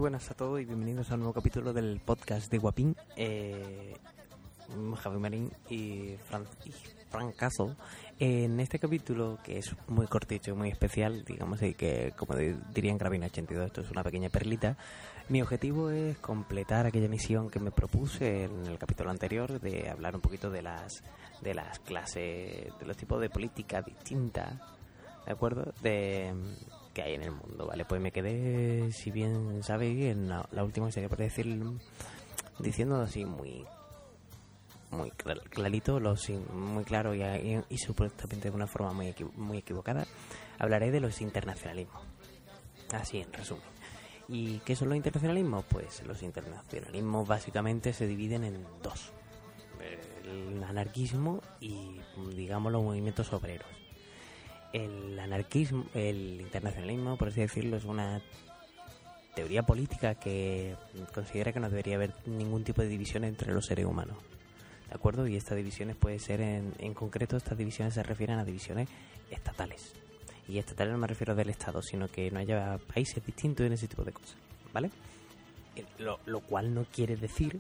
buenas a todos y bienvenidos a un nuevo capítulo del podcast de Guapín. Javi Marín y Frank Castle. En este capítulo, que es muy cortito y muy especial, digamos así, que como diría en Gravina 82, esto es una pequeña perlita. Mi objetivo es completar aquella misión que me propuse en el capítulo anterior, de hablar un poquito de las clases, de los tipos de política distintas, ¿de acuerdo? Que hay en el mundo, ¿vale? Pues me quedé, si bien sabéis, en la última serie, por decir, diciendo así muy clarito, muy claro y supuestamente de una forma muy equivocada, hablaré de los internacionalismos. Así, en resumen. ¿Y qué son los internacionalismos? Pues los internacionalismos básicamente se dividen en dos: el anarquismo y, digamos, los movimientos obreros. El anarquismo, el internacionalismo, por así decirlo, es una teoría política que considera que no debería haber ningún tipo de división entre los seres humanos, ¿de acuerdo? Y estas divisiones puede ser, en concreto, estas divisiones se refieren a divisiones estatales. Y estatales no me refiero del Estado, sino que no haya países distintos en ese tipo de cosas, ¿vale? Lo cual no quiere decir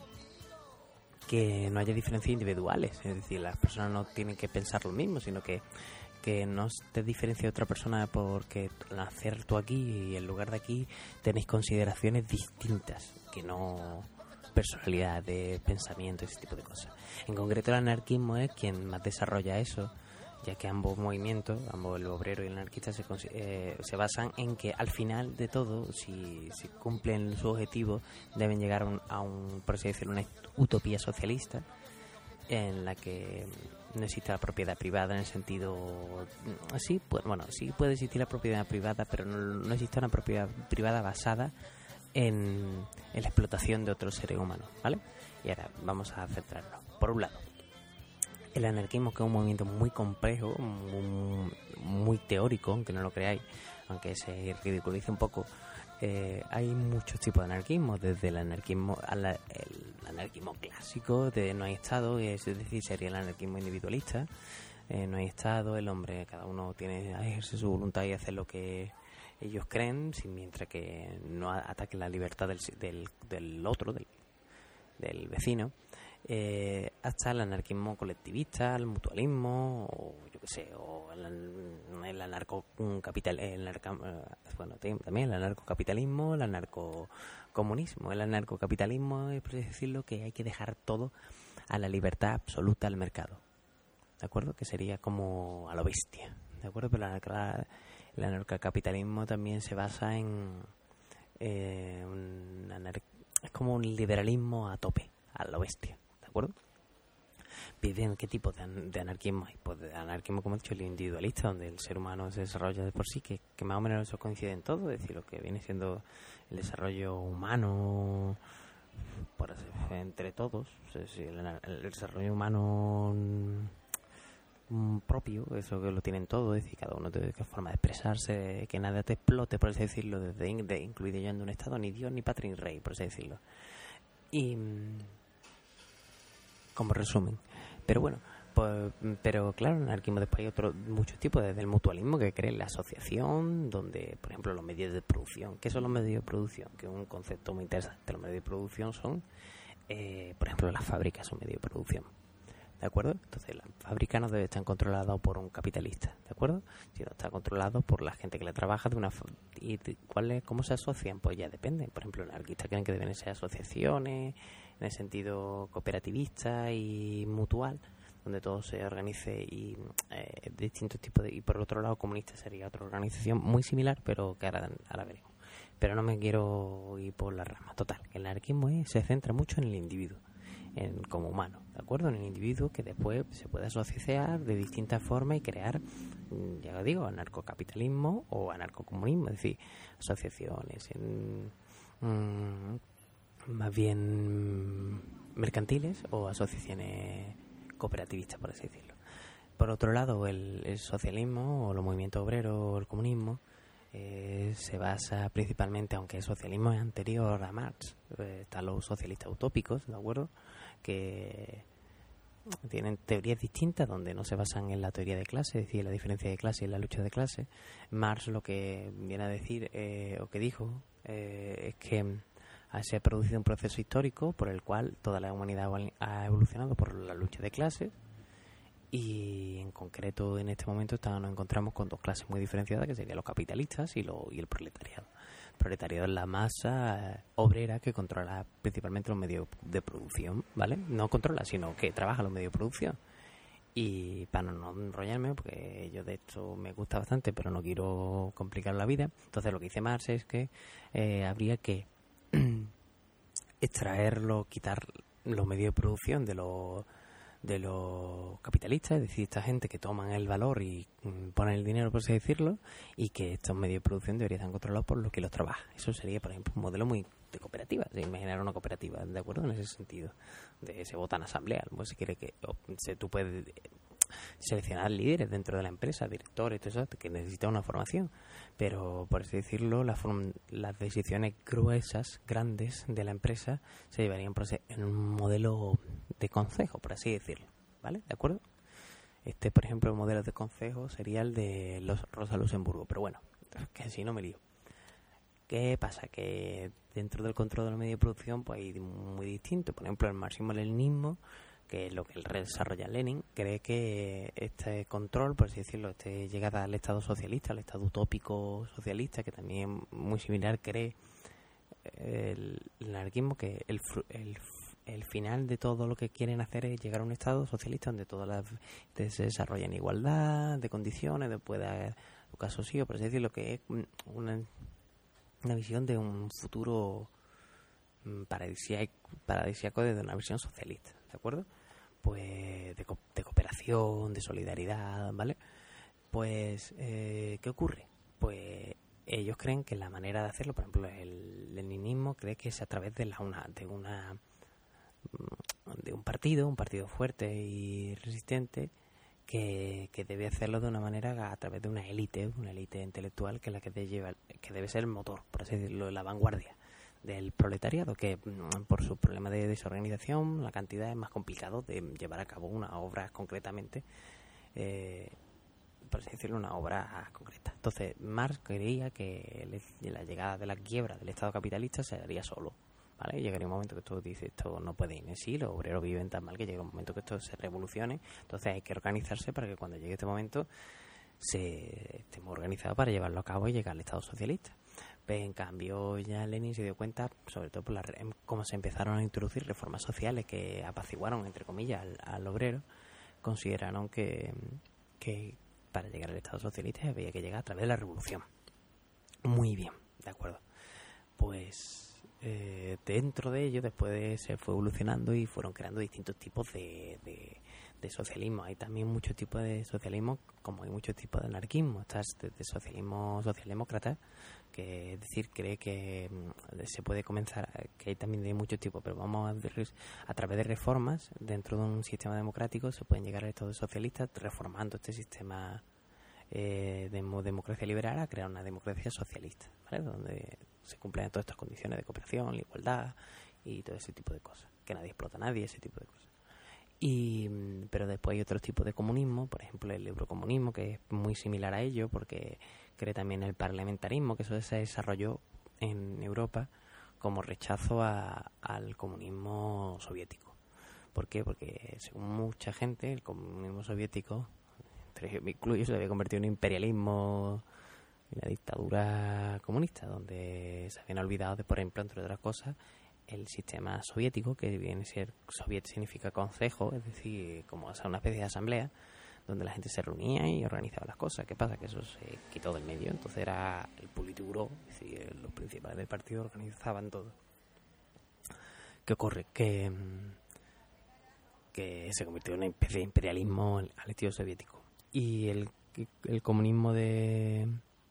que no haya diferencias individuales, es decir, las personas no tienen que pensar lo mismo, sino que no te diferencia de otra persona porque al nacer tú aquí y en lugar de aquí tenéis consideraciones distintas, que no personalidad de pensamiento, ese tipo de cosas. En concreto, el anarquismo es quien más desarrolla eso, ya que ambos movimientos, ambos el obrero y el anarquista, se basan en que al final de todo, si cumplen su objetivo, deben llegar a un, por así decirlo, una utopía socialista en la que no existe la propiedad privada en el sentido... Sí, pues, bueno, sí puede existir la propiedad privada, pero no existe una propiedad privada basada en la explotación de otros seres humanos, ¿vale? Y ahora vamos a centrarnos. Por un lado, el anarquismo, que es un movimiento muy complejo, muy teórico, aunque no lo creáis, aunque se ridiculice un poco. Hay muchos tipos de anarquismo, desde el anarquismo el anarquismo clásico, de no hay Estado, es decir, sería el anarquismo individualista. No hay Estado, el hombre, cada uno ejerce su voluntad y hace lo que ellos creen, mientras que no ataquen la libertad del otro, del vecino. Hasta el anarquismo colectivista, el mutualismo, o yo qué sé, o el anarcocapital, también el anarcocapitalismo, el anarcocomunismo. El anarcocapitalismo es, por decirlo, que hay que dejar todo a la libertad absoluta del mercado, ¿de acuerdo? Que sería como a lo bestia, ¿de acuerdo? Pero el anarcocapitalismo también se basa en es como un liberalismo a tope, a lo bestia, ¿de acuerdo? Bien, ¿qué tipo de anarquismo hay? Pues de anarquismo, como he dicho, el individualista, donde el ser humano se desarrolla de por sí, que más o menos eso coincide en todo, es decir, lo que viene siendo el desarrollo humano entre todos, es decir, el desarrollo humano propio, eso que lo tienen todo, es decir, cada uno tiene qué forma de expresarse, que nada te explote, por así decirlo, incluido yo en un estado, ni Dios, ni patria, ni rey, por así decirlo. Y como resumen, pero bueno, pero claro, en el anarquismo después hay muchos tipos, desde el mutualismo, que cree en la asociación, donde, por ejemplo, los medios de producción. ¿Qué son los medios de producción? Que es un concepto muy interesante. Los medios de producción son, por ejemplo, las fábricas son medios de producción, ¿de acuerdo? Entonces, la fábrica no debe estar controlada por un capitalista, ¿de acuerdo? Sino está controlado por la gente que le trabaja ¿cómo se asocian? Pues ya depende. Por ejemplo, los anarquistas creen que deben ser asociaciones en el sentido cooperativista y mutual, donde todo se organice y distintos tipos y por otro lado, comunista sería otra organización muy similar, pero que ahora veremos. Pero no me quiero ir por la rama. Total, el anarquismo se centra mucho en el individuo, como humano, ¿de acuerdo? En el individuo, que después se puede asociar de distintas formas y crear, ya lo digo, anarcocapitalismo o anarcocomunismo, es decir, asociaciones más bien mercantiles o asociaciones cooperativistas, por así decirlo. Por otro lado, el socialismo o los movimientos obreros o el comunismo se basa principalmente, aunque el socialismo es anterior a Marx, están los socialistas utópicos, ¿de acuerdo? Que tienen teorías distintas donde no se basan en la teoría de clase, es decir, la diferencia de clase y la lucha de clase. Marx lo que viene a decir, o que dijo, es que se ha producido un proceso histórico por el cual toda la humanidad ha evolucionado por la lucha de clases, y en concreto en este momento nos encontramos con dos clases muy diferenciadas, que serían los capitalistas y el proletariado. El proletariado es la masa obrera que controla principalmente los medios de producción, ¿vale? No controla, sino que trabaja los medios de producción. Y para no enrollarme, porque yo de esto me gusta bastante, pero no quiero complicar la vida, entonces lo que dice Marx es que habría que quitar los medios de producción de los capitalistas, es decir, esta gente que toman el valor y ponen el dinero, por así decirlo, y que estos medios de producción deberían estar controlados por los que los trabaja. Eso sería, por ejemplo, un modelo muy de cooperativa, de imaginar una cooperativa, ¿de acuerdo? En ese sentido, se vota en asamblea, pues si quiere tú puedes seleccionar líderes dentro de la empresa, directores, todo eso, que necesita una formación, pero por así decirlo, las decisiones gruesas, grandes de la empresa se llevarían en un modelo de consejo, por así decirlo, ¿vale? ¿De acuerdo? Por ejemplo, el modelo de consejo sería el de Rosa Luxemburgo, pero bueno, que si no me lío. ¿Qué pasa? Que dentro del control de los medios de producción pues hay muy distinto. Por ejemplo, el marxismo-leninismo, que es lo que desarrolla Lenin, cree que este control, por así decirlo, llegada al Estado socialista, al Estado utópico socialista, que también muy similar, cree el anarquismo, que el final de todo lo que quieren hacer es llegar a un Estado socialista donde se desarrolla en igualdad de condiciones, de pueda educar a sus hijos, por así decirlo, que es una visión de un futuro paradisíaco desde una visión socialista, ¿de acuerdo? Pues de cooperación, de solidaridad, ¿vale? Pues, ¿qué ocurre? Pues ellos creen que la manera de hacerlo, por ejemplo, el leninismo cree que es a través de un partido fuerte y resistente, que debe hacerlo de una manera a través de una élite intelectual, que es la que debe ser el motor, por así decirlo, la vanguardia del proletariado, que por su problema de desorganización, la cantidad es más complicado de llevar a cabo una obra concretamente, por así decirlo, una obra concreta. Entonces, Marx creía que la llegada de la quiebra del Estado capitalista se haría solo, ¿vale? Llegaría un momento que tú dices, esto no puede ir en sí, los obreros viven tan mal que llega un momento que esto se revolucione, entonces hay que organizarse para que cuando llegue este momento estemos organizados para llevarlo a cabo y llegar al Estado socialista. Pero en cambio ya Lenin se dio cuenta, sobre todo por cómo se empezaron a introducir reformas sociales que apaciguaron, entre comillas, al obrero. Consideraron que para llegar al Estado socialista había que llegar a través de la revolución. Muy bien, de acuerdo. Pues dentro de ello después se fue evolucionando y fueron creando distintos tipos de socialismo. Hay también muchos tipos de socialismo, como hay muchos tipos de anarquismo. Está desde socialismo socialdemócrata, que es decir, cree que se puede comenzar, que hay también de muchos tipos, pero vamos a través de reformas dentro de un sistema democrático se pueden llegar al Estado socialista, reformando este sistema de democracia liberal a crear una democracia socialista, ¿vale? Donde se cumplen todas estas condiciones de cooperación, la igualdad y todo ese tipo de cosas, que nadie explota a nadie, ese tipo de cosas. Pero después hay otros tipos de comunismo, por ejemplo el eurocomunismo, que es muy similar a ello, porque cree también el parlamentarismo, que eso se desarrolló en Europa como rechazo al comunismo soviético. ¿Por qué? Porque según mucha gente el comunismo soviético, entre yo me incluyo, se había convertido en un imperialismo, una dictadura comunista, donde se habían olvidado de, por ejemplo, entre otras cosas, el sistema soviético, que viene a ser, soviet significa consejo, es decir, como una especie de asamblea, donde la gente se reunía y organizaba las cosas. ¿Qué pasa? Que eso se quitó del medio, entonces era el Politburó, es decir, los principales del partido organizaban todo. ¿Qué ocurre? Que se convirtió en una especie de imperialismo al estilo soviético. Y el comunismo de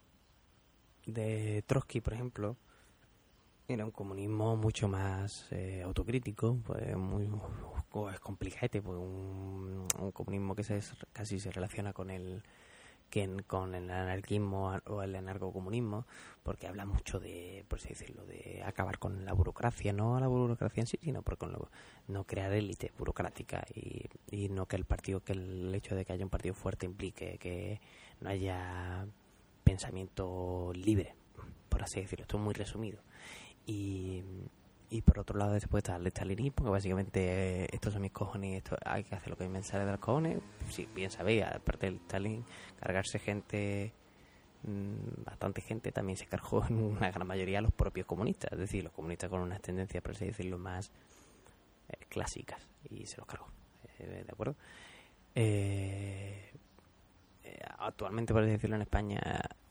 Trotsky, por ejemplo, era un comunismo mucho más autocrítico, pues es complicado, pues un comunismo que casi se relaciona con el anarquismo o el anarcocomunismo, porque habla mucho de, por así decirlo, de acabar con la burocracia, no la burocracia en sí, sino no crear élites burocráticas y no que el hecho de que haya un partido fuerte implique que no haya pensamiento libre, por así decirlo. Esto es muy resumido. Y Y por otro lado después está el estalinismo, que básicamente estos son mis cojones y esto hay que hacer lo que me sale de los cojones. Si bien sabéis, aparte del Stalin, cargarse gente, bastante gente, también se cargó en una gran mayoría a los propios comunistas, es decir, los comunistas con unas tendencias, por así decirlo, más clásicas, y se los cargó, ¿de acuerdo? Actualmente, por así decirlo, en España,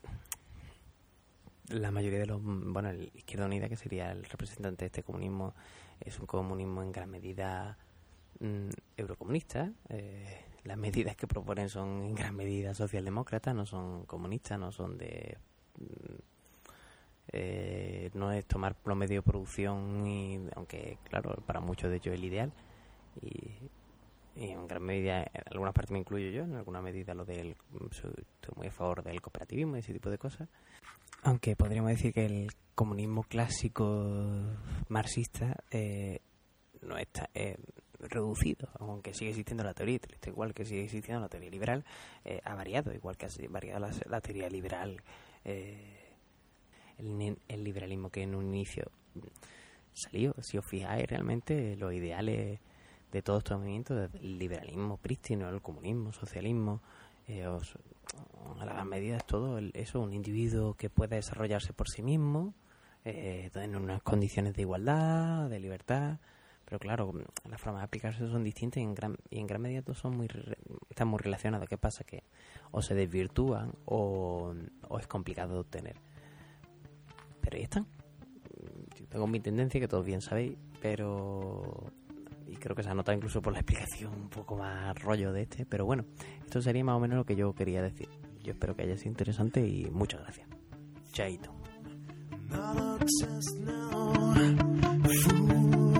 la mayoría de los, bueno, el Izquierda Unida, que sería el representante de este comunismo, es un comunismo en gran medida eurocomunista. Las medidas que proponen son en gran medida socialdemócratas, no son comunistas, no son de no es tomar promedio de producción, y aunque claro, para muchos de ellos es el ideal, y en gran medida, en algunas partes me incluyo yo, en alguna medida estoy muy a favor del cooperativismo y ese tipo de cosas. Aunque podríamos decir que el comunismo clásico marxista no está reducido, aunque sigue existiendo la teoría, igual que sigue existiendo la teoría liberal, ha variado, igual que ha variado la teoría liberal, el liberalismo que en un inicio salió. Si os fijáis, realmente los ideales de todos estos movimientos, el liberalismo prístino, el comunismo, socialismo, a las medidas, todo eso, un individuo que pueda desarrollarse por sí mismo, en unas condiciones de igualdad, de libertad. Pero claro, las formas de aplicarse son distintas y en gran medida todos están muy relacionados. ¿Qué pasa? Que o se desvirtúan o es complicado de obtener. Pero ahí están. Yo tengo mi tendencia, que todos bien sabéis, y creo que se ha notado incluso por la explicación un poco más rollo de pero bueno, esto sería más o menos lo que yo quería decir. Yo espero que haya sido interesante y muchas gracias. Chaito.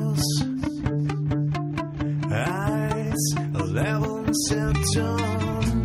Eyes 11 September.